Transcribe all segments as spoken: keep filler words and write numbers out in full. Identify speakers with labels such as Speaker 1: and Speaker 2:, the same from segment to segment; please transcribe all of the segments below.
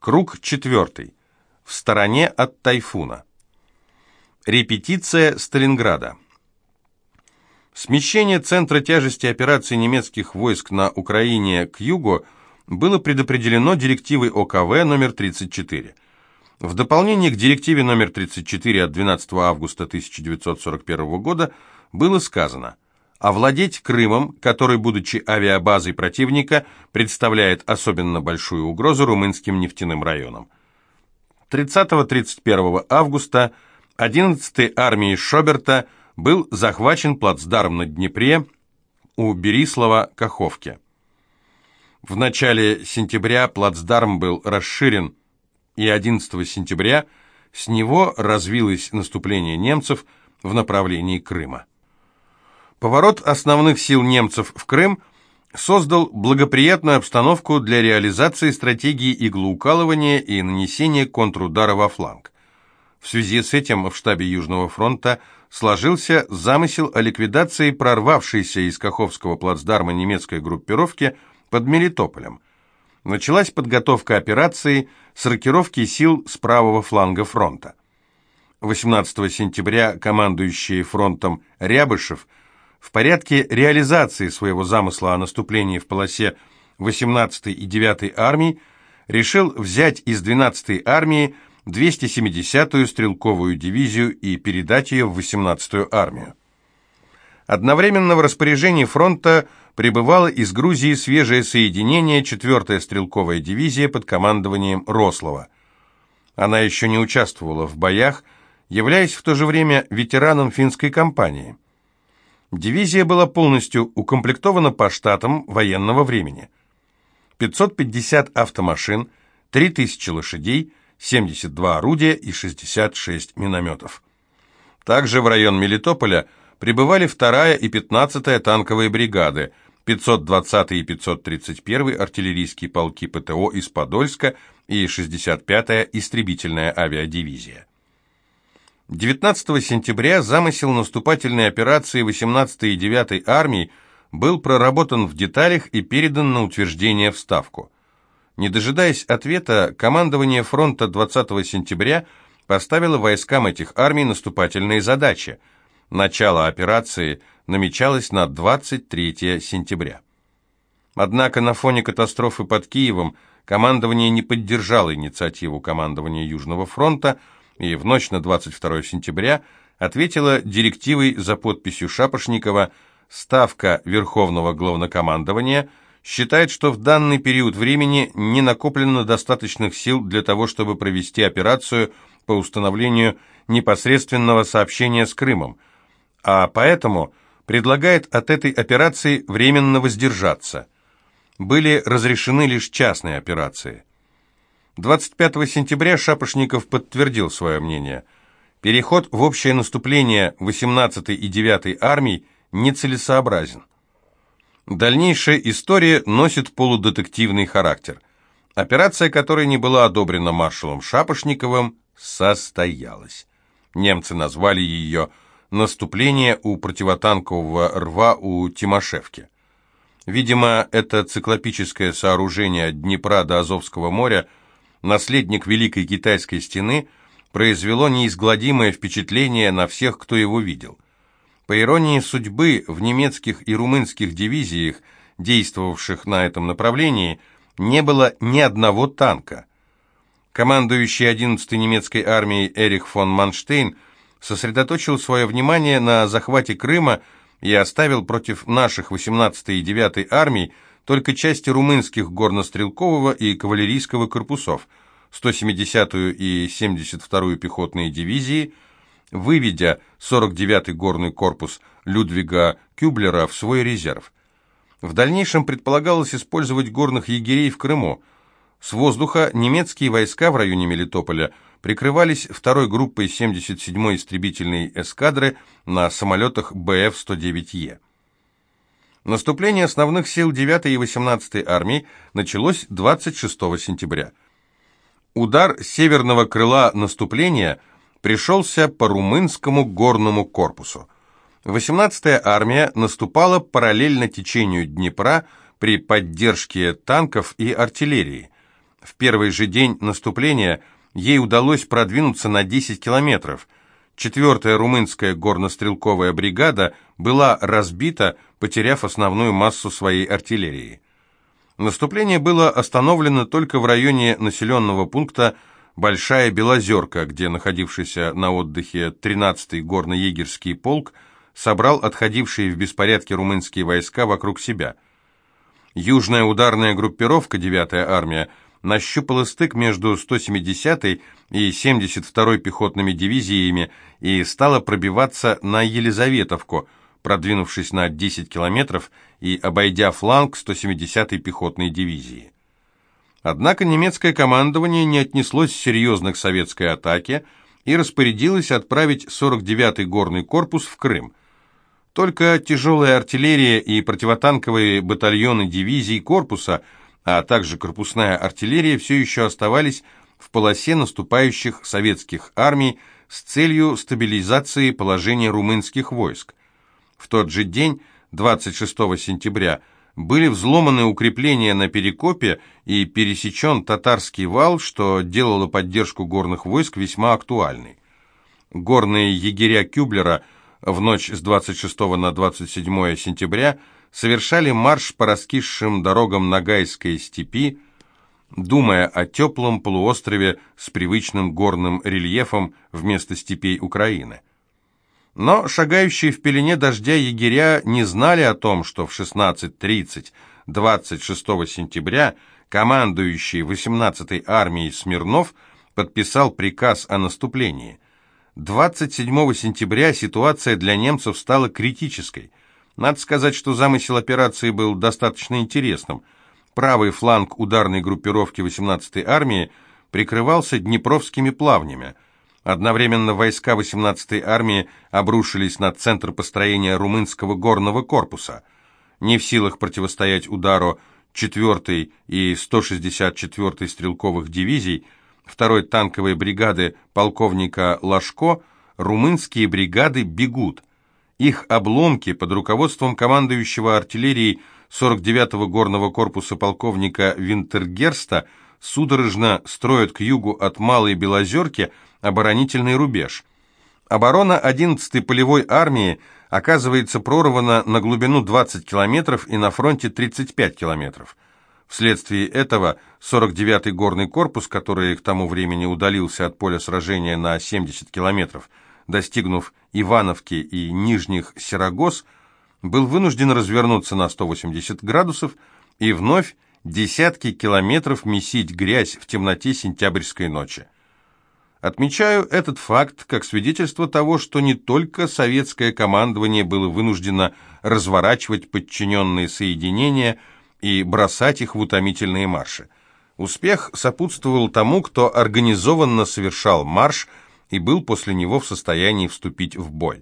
Speaker 1: Круг четвертый. В стороне от тайфуна. Репетиция Сталинграда. Смещение центра тяжести операций немецких войск на Украине к югу было предопределено директивой О К В номер тридцать четыре. В дополнение к директиве номер тридцать четыре от двенадцатого августа тысяча девятьсот сорок первого года было сказано: овладеть Крымом, который, будучи авиабазой противника, представляет особенно большую угрозу румынским нефтяным районам. тридцатого-тридцать первого августа одиннадцатой армией Шоберта был захвачен плацдарм на Днепре у Берислава-Каховки. В начале сентября плацдарм был расширен, и одиннадцатого сентября с него развилось наступление немцев в направлении Крыма. Поворот основных сил немцев в Крым создал благоприятную обстановку для реализации стратегии иглоукалывания и нанесения контрудара во фланг. В связи с этим в штабе Южного фронта сложился замысел о ликвидации прорвавшейся из Каховского плацдарма немецкой группировки под Мелитополем. Началась подготовка операции с рокировки сил с правого фланга фронта. восемнадцатого сентября командующий фронтом Рябышев в порядке реализации своего замысла о наступлении в полосе восемнадцатой и девятой армий решил взять из двенадцатой армии двести семидесятую стрелковую дивизию и передать ее в восемнадцатую армию. Одновременно в распоряжении фронта прибывало из Грузии свежее соединение четвёртая стрелковая дивизия под командованием Рослова. Она еще не участвовала в боях, являясь в то же время ветераном финской кампании. Дивизия была полностью укомплектована по штатам военного времени. пятьсот пятьдесят автомашин, три тысячи лошадей, семьдесят два орудия и шестьдесят шесть минометов. Также в район Мелитополя прибывали вторая и пятнадцатая танковые бригады, пятьсот двадцатый и пятьсот тридцать первый артиллерийские полки П Т О из Подольска и шестьдесят пятая истребительная авиадивизия. девятнадцатого сентября замысел наступательной операции восемнадцатой и девятой армий был проработан в деталях и передан на утверждение в Ставку. Не дожидаясь ответа, командование фронта двадцатого сентября поставило войскам этих армий наступательные задачи. Начало операции намечалось на двадцать третьего сентября. Однако на фоне катастрофы под Киевом командование не поддержало инициативу командования Южного фронта и в ночь на двадцать второе сентября ответило директивой за подписью Шапошникова: Ставка Верховного Главнокомандования считает, что в данный период времени не накоплено достаточных сил для того, чтобы провести операцию по установлению непосредственного сообщения с Крымом, а поэтому предлагает от этой операции временно воздержаться. Были разрешены лишь частные операции. двадцать пятого сентября Шапошников подтвердил свое мнение. Переход в общее наступление восемнадцатой и девятой армий нецелесообразен. Дальнейшая история носит полудетективный характер. Операция, которая не была одобрена маршалом Шапошниковым, состоялась. Немцы назвали ее «Наступление у противотанкового рва у Тимошевки». Видимо, это циклопическое сооружение от Днепра до Азовского моря, наследник Великой Китайской стены, произвело неизгладимое впечатление на всех, кто его видел. По иронии судьбы, в немецких и румынских дивизиях, действовавших на этом направлении, не было ни одного танка. Командующий одиннадцатой немецкой армией Эрих фон Манштейн сосредоточил свое внимание на захвате Крыма и оставил против наших восемнадцатой и девятой армий только части румынских горнострелкового и кавалерийского корпусов, сто семидесятую и семьдесят вторую пехотные дивизии, выведя сорок девятый горный корпус Людвига Кюблера в свой резерв. В дальнейшем предполагалось использовать горных егерей в Крыму. С воздуха немецкие войска в районе Мелитополя прикрывались второй группой семьдесят седьмой истребительной эскадры на самолетах Б Ф сто девять Е. Наступление основных сил девятой и восемнадцатой армий началось двадцать шестого сентября. Удар северного крыла наступления пришелся по румынскому горному корпусу. восемнадцатая армия наступала параллельно течению Днепра при поддержке танков и артиллерии. В первый же день наступления ей удалось продвинуться на десять километров. Четвертая румынская горнострелковая бригада была разбита, потеряв основную массу своей артиллерии. Наступление было остановлено только в районе населенного пункта Большая Белозерка, где находившийся на отдыхе тринадцатый горно-егерский полк собрал отходившие в беспорядке румынские войска вокруг себя. Южная ударная группировка, девятая армия, нащупала стык между сто семидесятой и семьдесят второй пехотными дивизиями и стала пробиваться на Елизаветовку, продвинувшись на десять километров и обойдя фланг сто семидесятой пехотной дивизии. Однако немецкое командование не отнеслось серьезно к советской атаке и распорядилось отправить сорок девятый горный корпус в Крым. Только тяжелая артиллерия и противотанковые батальоны дивизий корпуса, а также корпусная артиллерия все еще оставались в полосе наступающих советских армий с целью стабилизации положения румынских войск. В тот же день, двадцать шестого сентября, были взломаны укрепления на Перекопе и пересечен Татарский вал, что делало поддержку горных войск весьма актуальной. Горные егеря Кюблера в ночь с двадцать шестого на двадцать седьмое сентября совершали марш по раскисшим дорогам Ногайской степи, думая о теплом полуострове с привычным горным рельефом вместо степей Украины. Но шагающие в пелене дождя егеря не знали о том, что в шестнадцать тридцать двадцать шестого сентября командующий восемнадцатой армией Смирнов подписал приказ о наступлении. двадцать седьмого сентября ситуация для немцев стала критической. Надо сказать, что замысел операции был достаточно интересным. Правый фланг ударной группировки восемнадцатой армии прикрывался Днепровскими плавнями. Одновременно войска восемнадцатой армии обрушились на центр построения румынского горного корпуса. Не в силах противостоять удару четвёртой и сто шестьдесят четвёртой стрелковых дивизий, второй танковой бригады полковника Лашко, румынские бригады бегут. Их обломки под руководством командующего артиллерией сорок девятого горного корпуса полковника Винтергерста судорожно строят к югу от Малой Белозерки оборонительный рубеж. Оборона одиннадцатой полевой армии оказывается прорвана на глубину двадцать километров и на фронте тридцать пять километров. Вследствие этого сорок девятый горный корпус, который к тому времени удалился от поля сражения на семьдесят километров, достигнув Ивановки и Нижних Серогоз, был вынужден развернуться на сто восемьдесят градусов и вновь десятки километров месить грязь в темноте сентябрьской ночи. Отмечаю этот факт как свидетельство того, что не только советское командование было вынуждено разворачивать подчиненные соединения и бросать их в утомительные марши. Успех сопутствовал тому, кто организованно совершал марш и был после него в состоянии вступить в бой.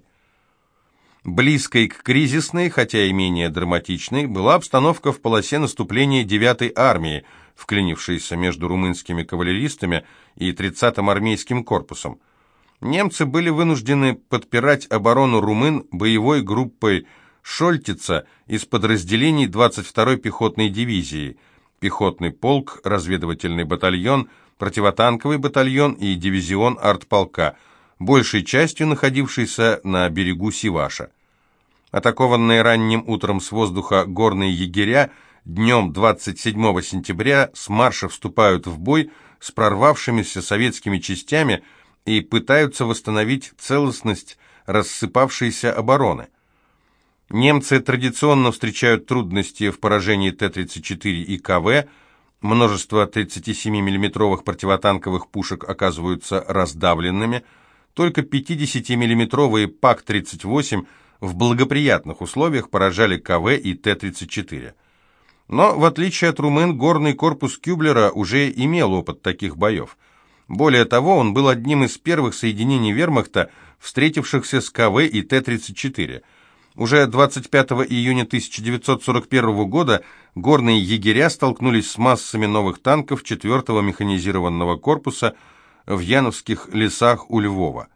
Speaker 1: Близкой к кризисной, хотя и менее драматичной, была обстановка в полосе наступления девятой армии, вклинившейся между румынскими кавалеристами и тридцатым армейским корпусом. Немцы были вынуждены подпирать оборону румын боевой группой Шольтица из подразделений двадцать второй пехотной дивизии, пехотный полк, разведывательный батальон, противотанковый батальон и дивизион артполка, большей частью находившийся на берегу Сиваша. Атакованные ранним утром с воздуха горные егеря днем двадцать седьмого сентября с марша вступают в бой с прорвавшимися советскими частями и пытаются восстановить целостность рассыпавшейся обороны. Немцы традиционно встречают трудности в поражении Т тридцать четыре и К В, множество тридцатисемимиллиметровых противотанковых пушек оказываются раздавленными, только пятидесятимиллиметровые Пак тридцать восемь в благоприятных условиях поражали К В и Т тридцать четыре. Но, в отличие от румын, горный корпус Кюблера уже имел опыт таких боев. Более того, он был одним из первых соединений вермахта, встретившихся с К В и Т тридцать четыре. Уже двадцать пятого июня тысяча девятьсот сорок первого года горные егеря столкнулись с массами новых танков четвёртого механизированного корпуса в Яновских лесах у Львова.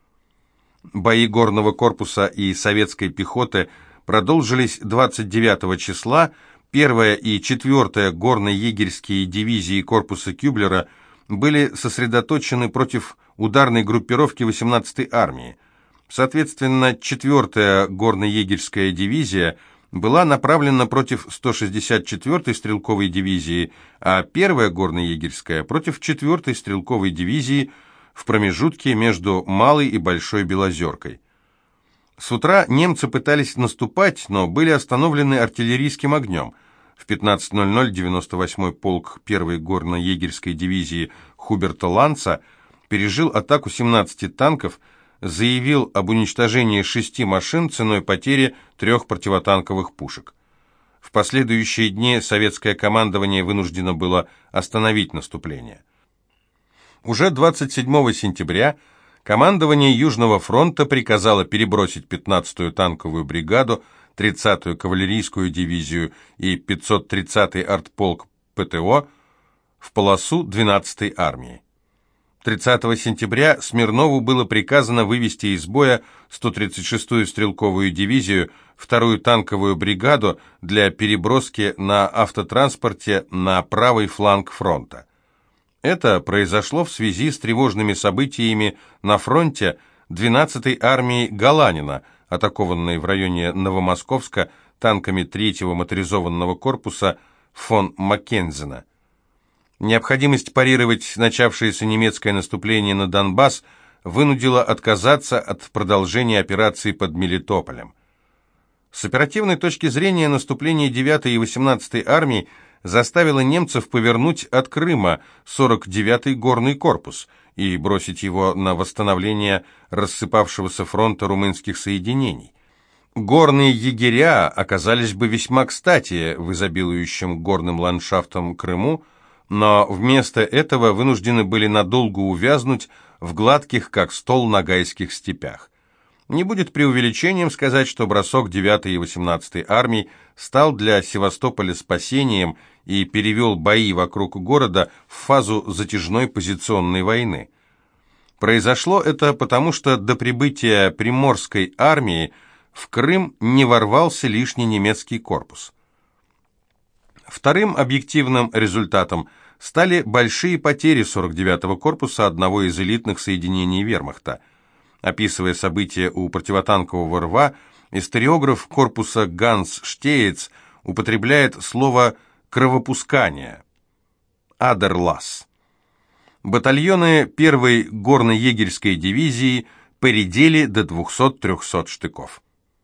Speaker 1: Бои горного корпуса и советской пехоты продолжились двадцать девятого числа, первая и четвёртая горно-егерские дивизии корпуса Кюблера были сосредоточены против ударной группировки восемнадцатой армии. Соответственно, четвёртая горно-егерская дивизия была направлена против сто шестьдесят четвёртой стрелковой дивизии, а первая горно-егерская против четвёртой стрелковой дивизии в промежутке между Малой и Большой Белозеркой. С утра немцы пытались наступать, но были остановлены артиллерийским огнем. В пятнадцать ноль ноль девяносто восьмой полк первой горно-егерской дивизии Хуберта Ланца пережил атаку семнадцати танков, заявил об уничтожении шести машин ценой потери трех противотанковых пушек. В последующие дни советское командование вынуждено было остановить наступление. Уже двадцать седьмого сентября командование Южного фронта приказало перебросить пятнадцатую танковую бригаду, тридцатую кавалерийскую дивизию и пятьсот тридцатый артполк ПТО в полосу двенадцатой армии. тридцатого сентября Смирнову было приказано вывести из боя сто тридцать шестую стрелковую дивизию, вторую танковую бригаду для переброски на автотранспорте на правый фланг фронта. Это произошло в связи с тревожными событиями на фронте двенадцатой армии Галанина, атакованной в районе Новомосковска танками третьего моторизованного корпуса фон Маккензена. Необходимость парировать начавшееся немецкое наступление на Донбасс вынудила отказаться от продолжения операции под Мелитополем. С оперативной точки зрения наступление девятой и восемнадцатой армий заставило немцев повернуть от Крыма сорок девятый горный корпус и бросить его на восстановление рассыпавшегося фронта румынских соединений. Горные егеря оказались бы весьма кстати в изобилующем горным ландшафтом Крыму, но вместо этого вынуждены были надолго увязнуть в гладких, как стол, ногайских степях. Не будет преувеличением сказать, что бросок девятой и восемнадцатой армий стал для Севастополя спасением и перевел бои вокруг города в фазу затяжной позиционной войны. Произошло это потому, что до прибытия Приморской армии в Крым не ворвался лишний немецкий корпус. Вторым объективным результатом стали большие потери сорок девятого корпуса, одного из элитных соединений вермахта. Описывая события у противотанкового рва, историограф корпуса Ганс Штеец употребляет слово «кровопускание» – «адерлас». Батальоны первой горно-егерской дивизии поредели до двухсот-трехсот штыков.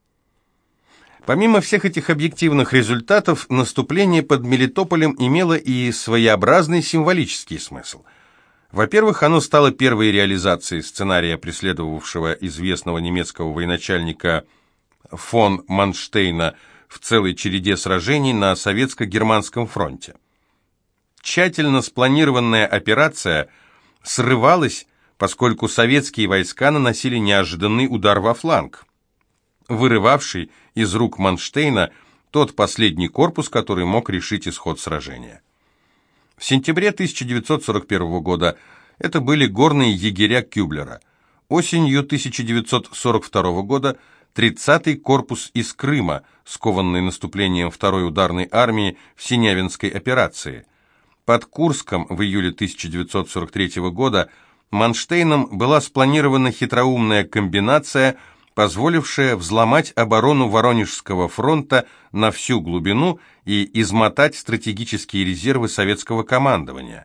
Speaker 1: Помимо всех этих объективных результатов, наступление под Мелитополем имело и своеобразный символический смысл. Во-первых, оно стало первой реализацией сценария, преследовавшего известного немецкого военачальника фон Манштейна в целой череде сражений на советско-германском фронте. Тщательно спланированная операция срывалась, поскольку советские войска наносили неожиданный удар во фланг, вырывавший из рук Манштейна тот последний корпус, который мог решить исход сражения. В сентябре тысяча девятьсот сорок первого года это были горные егеря Кюблера. Осенью тысяча девятьсот сорок второго года тридцатый корпус из Крыма, скованный наступлением второй ударной армии в Синявинской операции. Под Курском в июле тысяча девятьсот сорок третьего года Манштейном была спланирована хитроумная комбинация, позволившая взломать оборону Воронежского фронта на всю глубину и измотать стратегические резервы советского командования.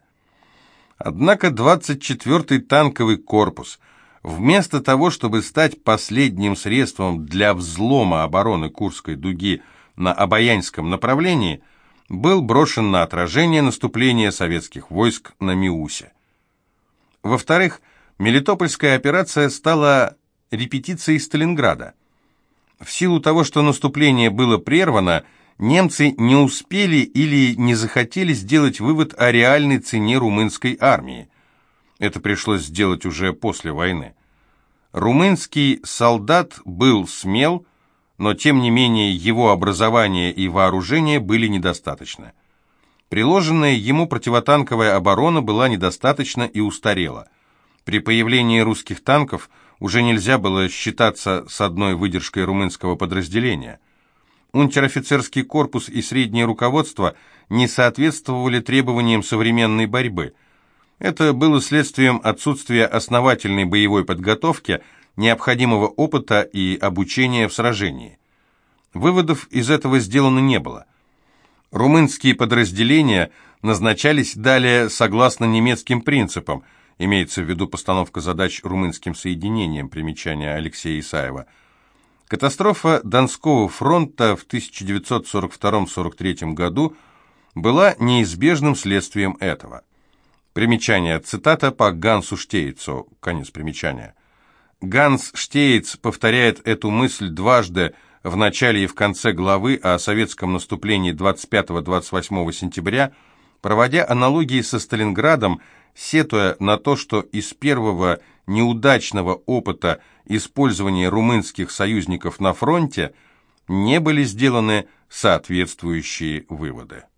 Speaker 1: Однако двадцать четвёртый танковый корпус, вместо того, чтобы стать последним средством для взлома обороны Курской дуги на Обаянском направлении, был брошен на отражение наступления советских войск на Миусе. Во-вторых, Мелитопольская операция стала репетицией Сталинграда. В силу того, что наступление было прервано, немцы не успели или не захотели сделать вывод о реальной цене румынской армии. Это пришлось сделать уже после войны. Румынский солдат был смел, но тем не менее его образование и вооружение были недостаточны. Приложенная ему противотанковая оборона была недостаточна и устарела. При появлении русских танков уже нельзя было считаться с одной выдержкой румынского подразделения. Унтер-офицерский корпус и среднее руководство не соответствовали требованиям современной борьбы. Это было следствием отсутствия основательной боевой подготовки, необходимого опыта и обучения в сражении. Выводов из этого сделано не было. Румынские подразделения назначались далее согласно немецким принципам, имеется в виду постановка задач румынским соединением, примечание Алексея Исаева. Катастрофа Донского фронта в тысяча девятьсот сорок втором — сорок третьем году была неизбежным следствием этого. Примечание, цитата по Гансу Штейцу, конец примечания. Ганс Штейц повторяет эту мысль дважды в начале и в конце главы о советском наступлении двадцать пятого — двадцать восьмого сентября, проводя аналогии со Сталинградом, сетуя на то, что из первого неудачного опыта использования румынских союзников на фронте не были сделаны соответствующие выводы.